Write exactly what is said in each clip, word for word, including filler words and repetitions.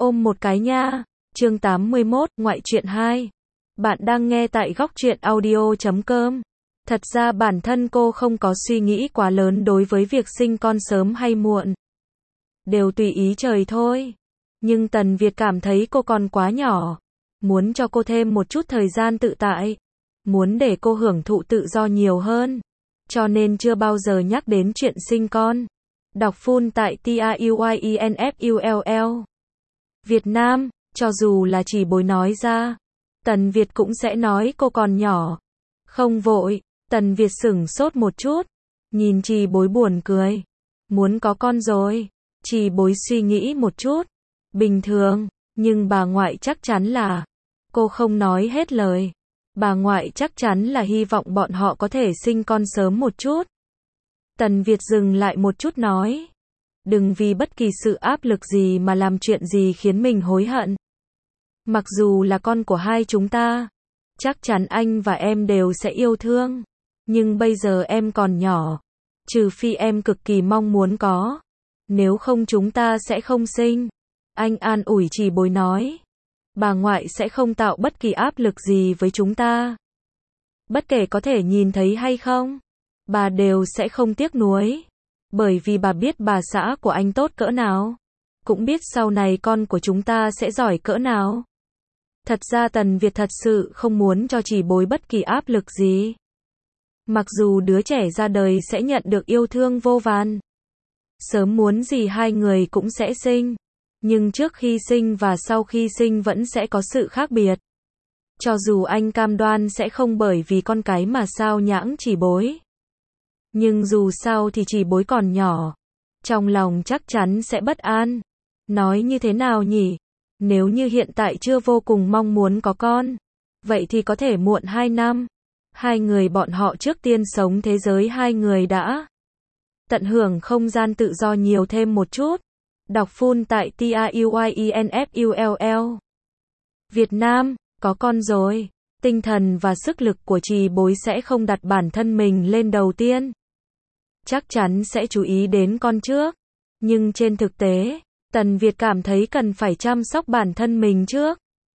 Ôm một cái nha. Chương tám mươi mốt, ngoại truyện hai. Bạn đang nghe tại góc truyện audio chấm com. Thật ra bản thân cô không có suy nghĩ quá lớn đối với việc sinh con sớm hay muộn. Đều tùy ý trời thôi. Nhưng Tần Việt cảm thấy cô còn quá nhỏ. Muốn cho cô thêm một chút thời gian tự tại. Muốn để cô hưởng thụ tự do nhiều hơn. Cho nên chưa bao giờ nhắc đến chuyện sinh con. Đọc full tại TRUYINFULL. Việt Nam, cho dù là chỉ bối nói ra, Tần Việt cũng sẽ nói cô còn nhỏ. Không vội, Tần Việt sửng sốt một chút, nhìn Trì Bối buồn cười. Muốn có con rồi, Trì Bối suy nghĩ một chút. Bình thường, nhưng bà ngoại chắc chắn là, cô không nói hết lời. Bà ngoại chắc chắn là hy vọng bọn họ có thể sinh con sớm một chút. Tần Việt dừng lại một chút nói. Đừng vì bất kỳ sự áp lực gì mà làm chuyện gì khiến mình hối hận. Mặc dù là con của hai chúng ta, chắc chắn anh và em đều sẽ yêu thương. Nhưng bây giờ em còn nhỏ. Trừ phi em cực kỳ mong muốn có. Nếu không chúng ta sẽ không sinh. Anh an ủi Trì Bối nói. Bà ngoại sẽ không tạo bất kỳ áp lực gì với chúng ta. Bất kể có thể nhìn thấy hay không, bà đều sẽ không tiếc nuối. Bởi vì bà biết bà xã của anh tốt cỡ nào. Cũng biết sau này con của chúng ta sẽ giỏi cỡ nào. Thật ra Tần Việt thật sự không muốn cho Trì Bối bất kỳ áp lực gì. Mặc dù đứa trẻ ra đời sẽ nhận được yêu thương vô vàn. Sớm muốn gì hai người cũng sẽ sinh. Nhưng trước khi sinh và sau khi sinh vẫn sẽ có sự khác biệt. Cho dù anh cam đoan sẽ không bởi vì con cái mà sao nhãng Trì Bối. Nhưng dù sao thì Trì Bối còn nhỏ. Trong lòng chắc chắn sẽ bất an. Nói như thế nào nhỉ? Nếu như hiện tại chưa vô cùng mong muốn có con, vậy thì có thể muộn hai năm. Hai người bọn họ trước tiên sống thế giới hai người đã. Tận hưởng không gian tự do nhiều thêm một chút. Đọc full tại TRUYINFULL. Việt Nam, có con rồi. Tinh thần và sức lực của Trì Bối sẽ không đặt bản thân mình lên đầu tiên. Chắc chắn sẽ chú ý đến con trước. Nhưng trên thực tế, Tần Việt cảm thấy cần phải chăm sóc bản thân mình trước.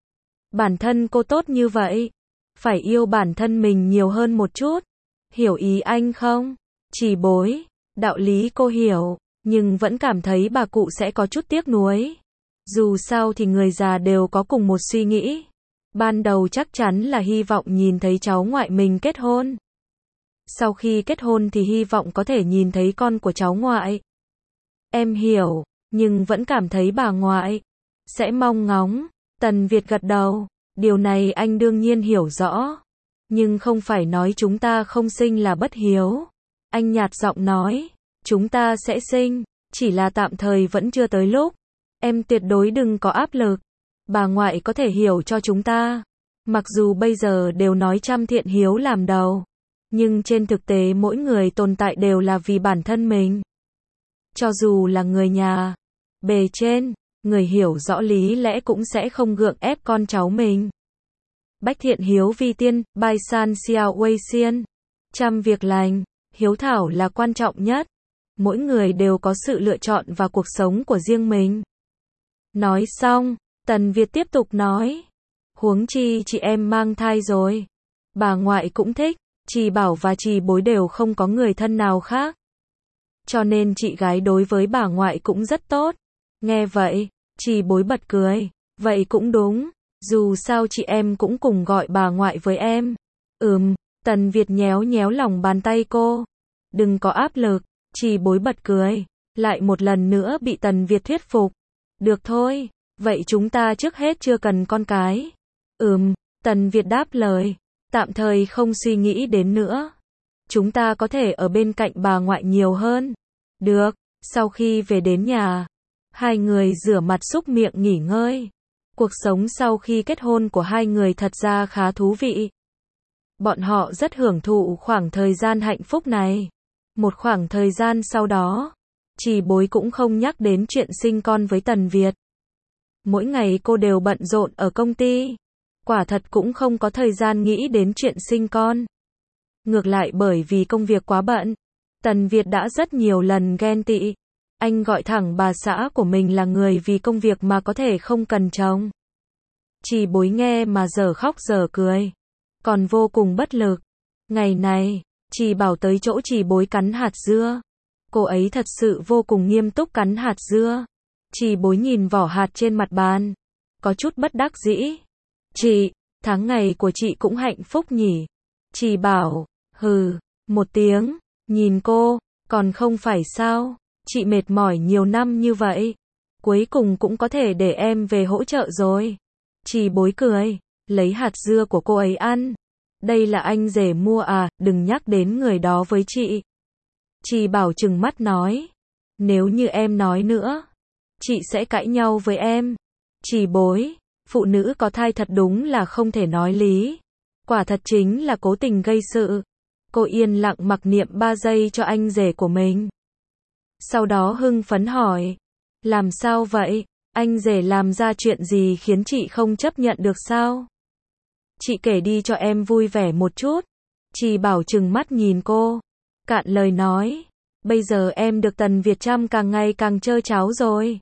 Bản thân cô tốt như vậy. Phải yêu bản thân mình nhiều hơn một chút. Hiểu ý anh không? Trì Bối, đạo lý cô hiểu. Nhưng vẫn cảm thấy bà cụ sẽ có chút tiếc nuối. Dù sao thì người già đều có cùng một suy nghĩ. Ban đầu chắc chắn là hy vọng nhìn thấy cháu ngoại mình kết hôn. Sau khi kết hôn thì hy vọng có thể nhìn thấy con của cháu ngoại. Em hiểu, nhưng vẫn cảm thấy bà ngoại sẽ mong ngóng. Tần Việt gật đầu. Điều này anh đương nhiên hiểu rõ. Nhưng không phải nói chúng ta không sinh là bất hiếu. Anh nhạt giọng nói. Chúng ta sẽ sinh, chỉ là tạm thời vẫn chưa tới lúc. Em tuyệt đối đừng có áp lực. Bà ngoại có thể hiểu cho chúng ta. Mặc dù bây giờ đều nói trăm thiện hiếu làm đầu. Nhưng trên thực tế mỗi người tồn tại đều là vì bản thân mình. Cho dù là người nhà, bề trên, người hiểu rõ lý lẽ cũng sẽ không gượng ép con cháu mình. Bách thiện hiếu vi tiên, bai san xiao wei xiên. Trăm việc lành, hiếu thảo là quan trọng nhất. Mỗi người đều có sự lựa chọn và cuộc sống của riêng mình. Nói xong, Tần Việt tiếp tục nói. Huống chi chị em mang thai rồi. Bà ngoại cũng thích. Trì Bảo và Trì Bối đều không có người thân nào khác. Cho nên chị gái đối với bà ngoại cũng rất tốt. Nghe vậy, Trì Bối bật cười. Vậy cũng đúng. Dù sao chị em cũng cùng gọi bà ngoại với em. Ừm, Tần Việt nhéo nhéo lòng bàn tay cô. Đừng có áp lực. Trì Bối bật cười. Lại một lần nữa bị Tần Việt thuyết phục. Được thôi. Vậy chúng ta trước hết chưa cần con cái. Ừm, Tần Việt đáp lời. Tạm thời không suy nghĩ đến nữa. Chúng ta có thể ở bên cạnh bà ngoại nhiều hơn. Được, sau khi về đến nhà, hai người rửa mặt súc miệng nghỉ ngơi. Cuộc sống sau khi kết hôn của hai người thật ra khá thú vị. Bọn họ rất hưởng thụ khoảng thời gian hạnh phúc này. Một khoảng thời gian sau đó, Trì Bối cũng không nhắc đến chuyện sinh con với Tần Việt. Mỗi ngày cô đều bận rộn ở công ty. Quả thật cũng không có thời gian nghĩ đến chuyện sinh con. Ngược lại bởi vì công việc quá bận, Tần Việt đã rất nhiều lần ghen tị. Anh gọi thẳng bà xã của mình là người vì công việc mà có thể không cần chồng. Chị Bối nghe mà dở khóc dở cười, còn vô cùng bất lực. Ngày này, chị Bảo tới chỗ chị Bối cắn hạt dưa. Cô ấy thật sự vô cùng nghiêm túc cắn hạt dưa. Chị Bối nhìn vỏ hạt trên mặt bàn, có chút bất đắc dĩ. Chị, tháng ngày của chị cũng hạnh phúc nhỉ? Chị Bảo, hừ, một tiếng, nhìn cô, còn không phải sao? Chị mệt mỏi nhiều năm như vậy, cuối cùng cũng có thể để em về hỗ trợ rồi. Chị Bối cười, lấy hạt dưa của cô ấy ăn. Đây là anh rể mua à, đừng nhắc đến người đó với chị. Chị Bảo trừng mắt nói, nếu như em nói nữa, chị sẽ cãi nhau với em. Chị Bối, phụ nữ có thai thật đúng là không thể nói lý. Quả thật chính là cố tình gây sự. Cô yên lặng mặc niệm ba giây cho anh rể của mình. Sau đó hưng phấn hỏi, làm sao vậy? Anh rể làm ra chuyện gì khiến chị không chấp nhận được sao? Chị kể đi cho em vui vẻ một chút. Chị Bảo trừng mắt nhìn cô, cạn lời nói, bây giờ em được Tần Việt Trâm càng ngày càng trơ tráo rồi.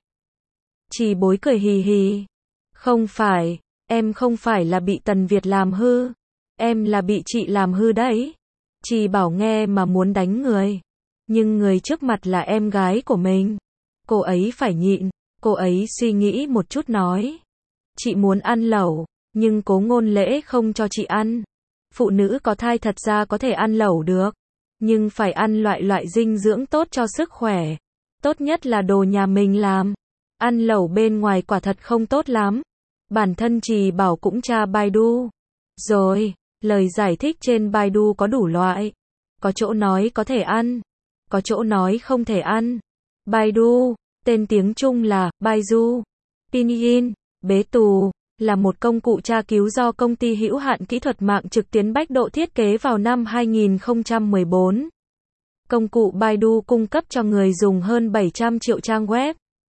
Chị Bối cười hì hì, không phải, em không phải là bị Tần Việt làm hư, em là bị chị làm hư đấy. Chị Bảo nghe mà muốn đánh người, nhưng người trước mặt là em gái của mình, cô ấy phải nhịn. Cô ấy suy nghĩ một chút nói, chị muốn ăn lẩu, nhưng Cố Ngôn Lễ không cho chị ăn. Phụ nữ có thai thật ra có thể ăn lẩu được, nhưng phải ăn loại loại dinh dưỡng tốt cho sức khỏe. Tốt nhất là đồ nhà mình làm. Ăn lẩu bên ngoài quả thật không tốt lắm. Bản thân chị Bảo cũng tra Baidu. Rồi, lời giải thích trên Baidu có đủ loại. Có chỗ nói có thể ăn, có chỗ nói không thể ăn. Baidu, tên tiếng Trung là Baidu, Pinyin, bế tù, là một công cụ tra cứu do công ty hữu hạn kỹ thuật mạng trực tuyến Bách Độ thiết kế vào năm hai nghìn không trăm mười bốn. Công cụ Baidu cung cấp cho người dùng hơn bảy trăm triệu trang web,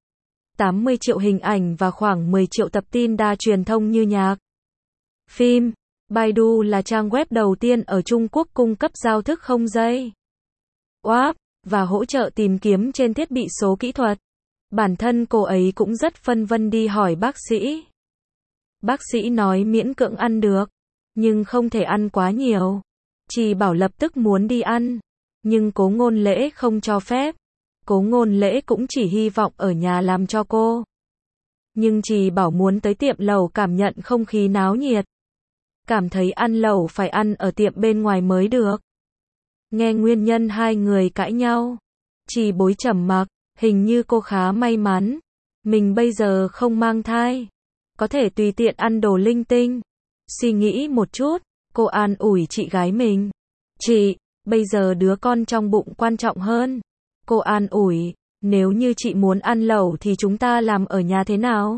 tám mươi triệu hình ảnh và khoảng mười triệu tập tin đa truyền thông như nhạc, phim. Baidu là trang web đầu tiên ở Trung Quốc cung cấp giao thức không dây, o a pê, và hỗ trợ tìm kiếm trên thiết bị số kỹ thuật. Bản thân cô ấy cũng rất phân vân đi hỏi bác sĩ. Bác sĩ nói miễn cưỡng ăn được, nhưng không thể ăn quá nhiều. Chị Bảo lập tức muốn đi ăn, nhưng Cố Ngôn Lễ không cho phép. Cố Ngôn Lễ cũng chỉ hy vọng ở nhà làm cho cô. Nhưng chị Bảo muốn tới tiệm lẩu cảm nhận không khí náo nhiệt. Cảm thấy ăn lẩu phải ăn ở tiệm bên ngoài mới được. Nghe nguyên nhân hai người cãi nhau, chị Bối trầm mặc, hình như cô khá may mắn. Mình bây giờ không mang thai, có thể tùy tiện ăn đồ linh tinh. Suy nghĩ một chút, cô an ủi chị gái mình. Chị, bây giờ đứa con trong bụng quan trọng hơn. Cô an ủi, nếu như chị muốn ăn lẩu thì chúng ta làm ở nhà thế nào?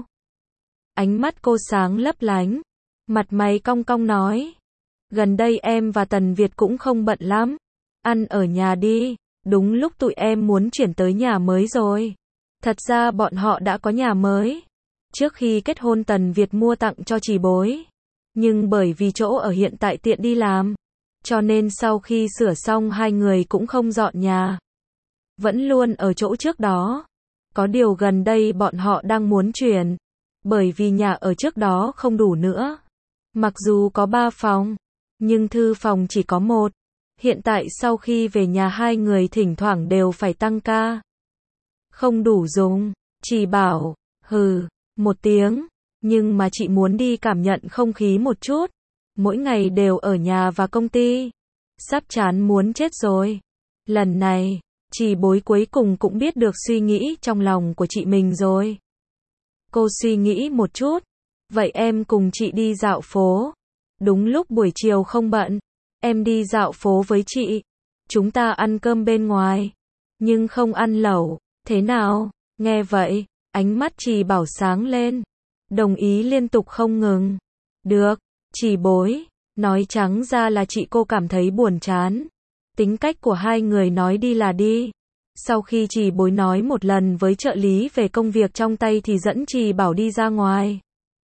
Ánh mắt cô sáng lấp lánh, mặt mày cong cong nói. Gần đây em và Tần Việt cũng không bận lắm. Ăn ở nhà đi, đúng lúc tụi em muốn chuyển tới nhà mới rồi. Thật ra bọn họ đã có nhà mới. Trước khi kết hôn Tần Việt mua tặng cho chị Bối. Nhưng bởi vì chỗ ở hiện tại tiện đi làm, cho nên sau khi sửa xong hai người cũng không dọn nhà. Vẫn luôn ở chỗ trước đó. Có điều gần đây bọn họ đang muốn chuyển, bởi vì nhà ở trước đó không đủ nữa. Mặc dù có ba phòng, nhưng thư phòng chỉ có một. Hiện tại sau khi về nhà hai người thỉnh thoảng đều phải tăng ca. Không đủ dùng, chị bảo, hừ, một tiếng, nhưng mà chị muốn đi cảm nhận không khí một chút. Mỗi ngày đều ở nhà và công ty. Sắp chán muốn chết rồi. Lần này, chị Bối cuối cùng cũng biết được suy nghĩ trong lòng của chị mình rồi. Cô suy nghĩ một chút. Vậy em cùng chị đi dạo phố. Đúng lúc buổi chiều không bận, em đi dạo phố với chị. Chúng ta ăn cơm bên ngoài, nhưng không ăn lẩu, thế nào? Nghe vậy, ánh mắt chị Bảo sáng lên, đồng ý liên tục không ngừng. Được, chị Bối, nói trắng ra là chị cô cảm thấy buồn chán. Tính cách của hai người nói đi là đi. Sau khi chị Bối nói một lần với trợ lý về công việc trong tay thì dẫn chị Bảo đi ra ngoài.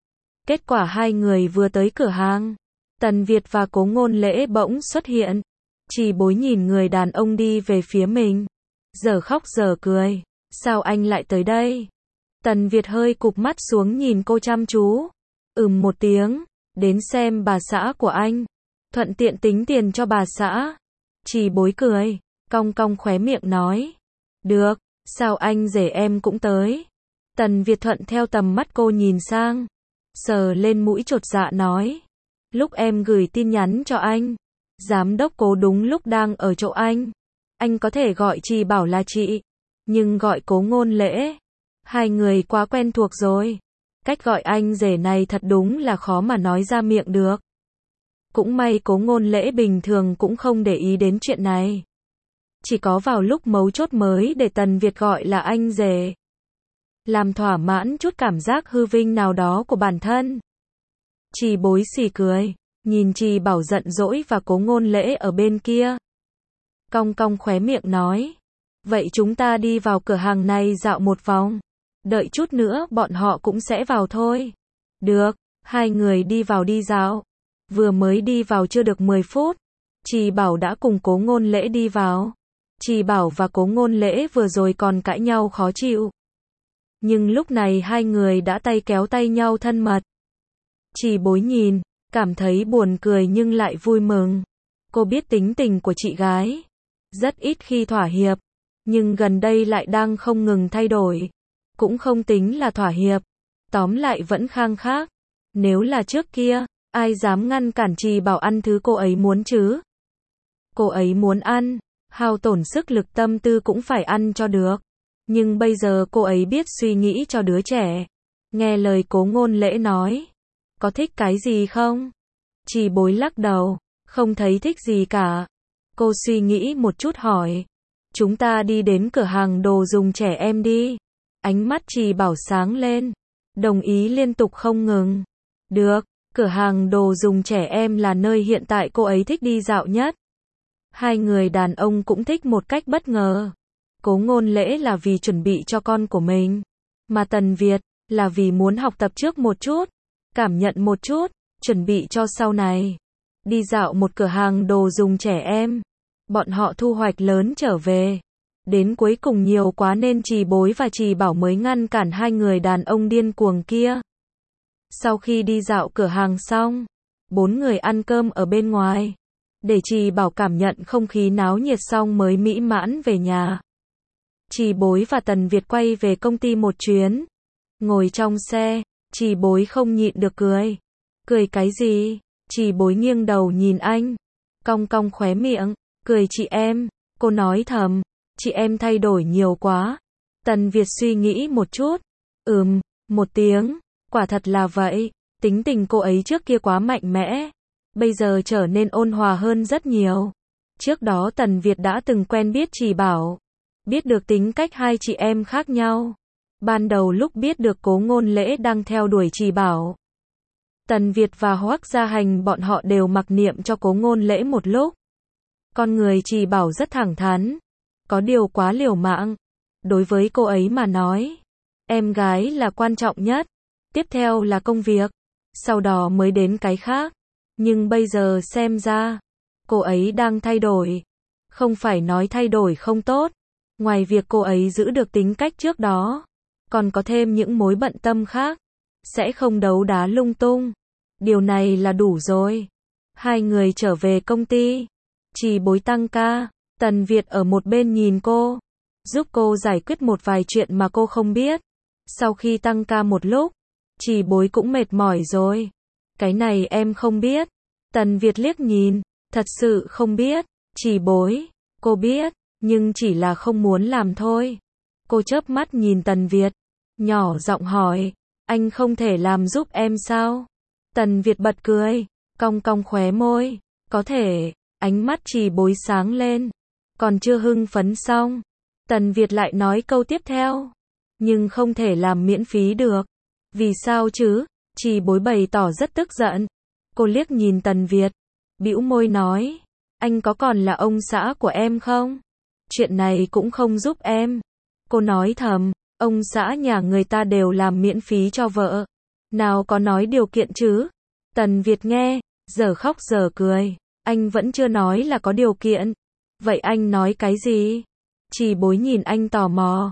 Kết quả hai người vừa tới cửa hàng, Tần Việt và Cố Ngôn Lễ bỗng xuất hiện. Chị Bối nhìn người đàn ông đi về phía mình, giờ khóc giờ cười. Sao anh lại tới đây? Tần Việt hơi cụp mắt xuống nhìn cô chăm chú. Ừm một tiếng, đến xem bà xã của anh. Thuận tiện tính tiền cho bà xã. Trì Bối cười, cong cong khóe miệng nói. Được, sao anh rể em cũng tới? Tần Việt thuận theo tầm mắt cô nhìn sang. Sờ lên mũi chột dạ nói. Lúc em gửi tin nhắn cho anh, giám đốc Cố đúng lúc đang ở chỗ anh. Anh có thể gọi Trì Bảo là chị, nhưng gọi Cố Ngôn Lễ. Hai người quá quen thuộc rồi. Cách gọi anh rể này thật đúng là khó mà nói ra miệng được. Cũng may Cố Ngôn Lễ bình thường cũng không để ý đến chuyện này. Chỉ có vào lúc mấu chốt mới để Tần Việt gọi là anh rể. Làm thỏa mãn chút cảm giác hư vinh nào đó của bản thân. Trì Bối xì cười, nhìn Trì Bảo giận dỗi và Cố Ngôn Lễ ở bên kia. Cong cong khóe miệng nói. Vậy chúng ta đi vào cửa hàng này dạo một vòng. Đợi chút nữa bọn họ cũng sẽ vào thôi. Được, hai người đi vào đi dạo. Vừa mới đi vào chưa được mười phút, Trì Bảo đã cùng Cố Ngôn Lễ đi vào. Trì Bảo và Cố Ngôn Lễ vừa rồi còn cãi nhau khó chịu. Nhưng lúc này hai người đã tay kéo tay nhau thân mật. Trì Bối nhìn, cảm thấy buồn cười nhưng lại vui mừng. Cô biết tính tình của chị gái. Rất ít khi thỏa hiệp. Nhưng gần đây lại đang không ngừng thay đổi. Cũng không tính là thỏa hiệp. Tóm lại vẫn khăng khát. Nếu là trước kia, ai dám ngăn cản Trì Bảo ăn thứ cô ấy muốn chứ? Cô ấy muốn ăn, hao tổn sức lực tâm tư cũng phải ăn cho được. Nhưng bây giờ cô ấy biết suy nghĩ cho đứa trẻ. Nghe lời Cố Ngôn Lễ nói. Có thích cái gì không? Trì Bối lắc đầu, không thấy thích gì cả. Cô suy nghĩ một chút hỏi. Chúng ta đi đến cửa hàng đồ dùng trẻ em đi. Ánh mắt Trì Bảo sáng lên. Đồng ý liên tục không ngừng. Được, cửa hàng đồ dùng trẻ em là nơi hiện tại cô ấy thích đi dạo nhất. Hai người đàn ông cũng thích một cách bất ngờ. Cố Ngôn Lễ là vì chuẩn bị cho con của mình. Mà Tần Việt là vì muốn học tập trước một chút. Cảm nhận một chút, chuẩn bị cho sau này. Đi dạo một cửa hàng đồ dùng trẻ em. Bọn họ thu hoạch lớn trở về. Đến cuối cùng nhiều quá nên Trì Bối và Trì Bảo mới ngăn cản hai người đàn ông điên cuồng kia. Sau khi đi dạo cửa hàng xong, bốn người ăn cơm ở bên ngoài. Để Trì Bảo cảm nhận không khí náo nhiệt xong mới mỹ mãn về nhà. Trì Bối và Tần Việt quay về công ty một chuyến. Ngồi trong xe, Trì Bối không nhịn được cười. Cười cái gì? Trì Bối nghiêng đầu nhìn anh. Cong cong khóe miệng. Cười chị em. Cô nói thầm. Chị em thay đổi nhiều quá. Tần Việt suy nghĩ một chút. Ừm, một tiếng. Quả thật là vậy. Tính tình cô ấy trước kia quá mạnh mẽ. Bây giờ trở nên ôn hòa hơn rất nhiều. Trước đó Tần Việt đã từng quen biết Trì Bảo. Biết được tính cách hai chị em khác nhau. Ban đầu lúc biết được Cố Ngôn Lễ đang theo đuổi Trì Bảo. Tần Việt và Hoắc Gia Hành bọn họ đều mặc niệm cho Cố Ngôn Lễ một lúc. Con người Trì Bảo rất thẳng thắn. Có điều quá liều mạng. Đối với cô ấy mà nói, em gái là quan trọng nhất. Tiếp theo là công việc. Sau đó mới đến cái khác. Nhưng bây giờ xem ra, cô ấy đang thay đổi. Không phải nói thay đổi không tốt. Ngoài việc cô ấy giữ được tính cách trước đó, còn có thêm những mối bận tâm khác. Sẽ không đấu đá lung tung. Điều này là đủ rồi. Hai người trở về công ty. Trì Bối tăng ca. Tần Việt ở một bên nhìn cô. Giúp cô giải quyết một vài chuyện mà cô không biết. Sau khi tăng ca một lúc, Trì Bối cũng mệt mỏi rồi. Cái này em không biết. Tần Việt liếc nhìn. Thật sự không biết. Trì Bối. Cô biết. Nhưng chỉ là không muốn làm thôi. Cô chớp mắt nhìn Tần Việt. Nhỏ giọng hỏi. Anh không thể làm giúp em sao? Tần Việt bật cười. Cong cong khóe môi. Có thể. Ánh mắt Trì Bối sáng lên. Còn chưa hưng phấn xong. Tần Việt lại nói câu tiếp theo. Nhưng không thể làm miễn phí được. Vì sao chứ? Trì Bối bày tỏ rất tức giận. Cô liếc nhìn Tần Việt. Bĩu môi nói. Anh có còn là ông xã của em không? Chuyện này cũng không giúp em. Cô nói thầm. Ông xã nhà người ta đều làm miễn phí cho vợ. Nào có nói điều kiện chứ? Tần Việt nghe. Giờ khóc giờ cười. Anh vẫn chưa nói là có điều kiện. Vậy anh nói cái gì? Trì Bối nhìn anh tò mò.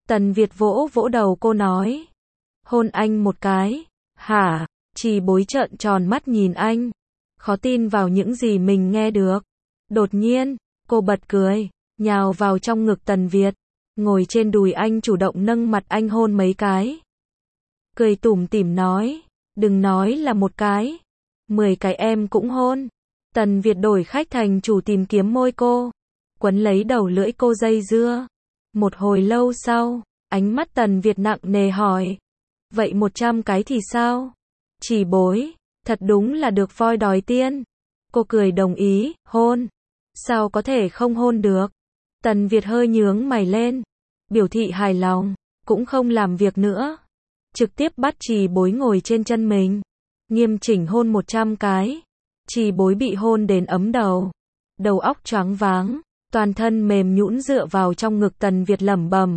Tần Việt vỗ vỗ đầu cô nói. Hôn anh một cái. Hả? Trì Bối trợn tròn mắt nhìn anh. Khó tin vào những gì mình nghe được. Đột nhiên, cô bật cười, nhào vào trong ngực Tần Việt, ngồi trên đùi anh chủ động nâng mặt anh hôn mấy cái. Cười tủm tỉm nói, đừng nói là một cái, mười cái em cũng hôn. Tần Việt đổi khách thành chủ tìm kiếm môi cô, quấn lấy đầu lưỡi cô dây dưa. Một hồi lâu sau, ánh mắt Tần Việt nặng nề hỏi, vậy một trăm cái thì sao? Trì Bối, thật đúng là được voi đòi tiên. Cô cười đồng ý, hôn. Sao có thể không hôn được? Tần Việt hơi nhướng mày lên, biểu thị hài lòng, cũng không làm việc nữa. Trực tiếp bắt Trì Bối ngồi trên chân mình, nghiêm chỉnh hôn một trăm cái. Trì Bối bị hôn đến ấm đầu, đầu óc choáng váng, toàn thân mềm nhũn dựa vào trong ngực Tần Việt lẩm bẩm.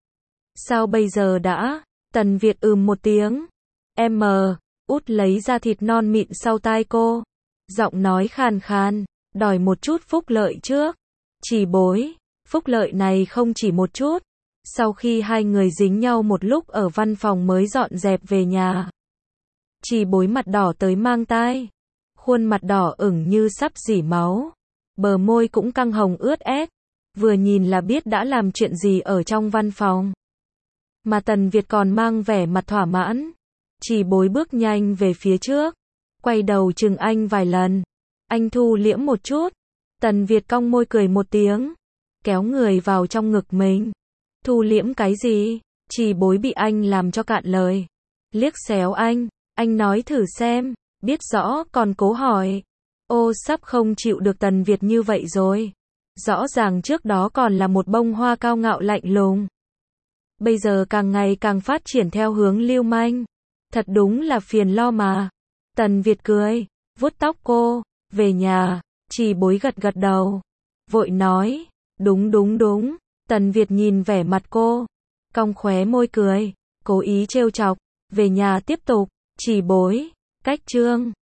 Sao bây giờ đã? Tần Việt ừm một tiếng. Em mờ, út lấy ra thịt non mịn sau tai cô. Giọng nói khàn khàn, đòi một chút phúc lợi trước. Trì Bối, phúc lợi này không chỉ một chút. Sau khi hai người dính nhau một lúc ở văn phòng mới dọn dẹp về nhà. Trì Bối mặt đỏ tới mang tai. Khuôn mặt đỏ ửng như sắp rỉ máu. Bờ môi cũng căng hồng ướt ét. Vừa nhìn là biết đã làm chuyện gì ở trong văn phòng. Mà Tần Việt còn mang vẻ mặt thỏa mãn. Trì Bối bước nhanh về phía trước, quay đầu chừng anh vài lần. Anh thu liễm một chút. Tần Việt cong môi cười một tiếng, kéo người vào trong ngực mình. Thu liễm cái gì? Trì Bối bị anh làm cho cạn lời. Liếc xéo anh, anh nói thử xem, biết rõ còn cố hỏi. Ô sắp không chịu được Tần Việt như vậy rồi. Rõ ràng trước đó còn là một bông hoa cao ngạo lạnh lùng. Bây giờ càng ngày càng phát triển theo hướng lưu manh. Thật đúng là phiền lo mà. Tần Việt cười, vuốt tóc cô, về nhà. Trì Bối gật gật đầu, vội nói, đúng đúng đúng. Tần Việt nhìn vẻ mặt cô, cong khóe môi cười, cố ý trêu chọc, về nhà tiếp tục. Trì Bối, cách chương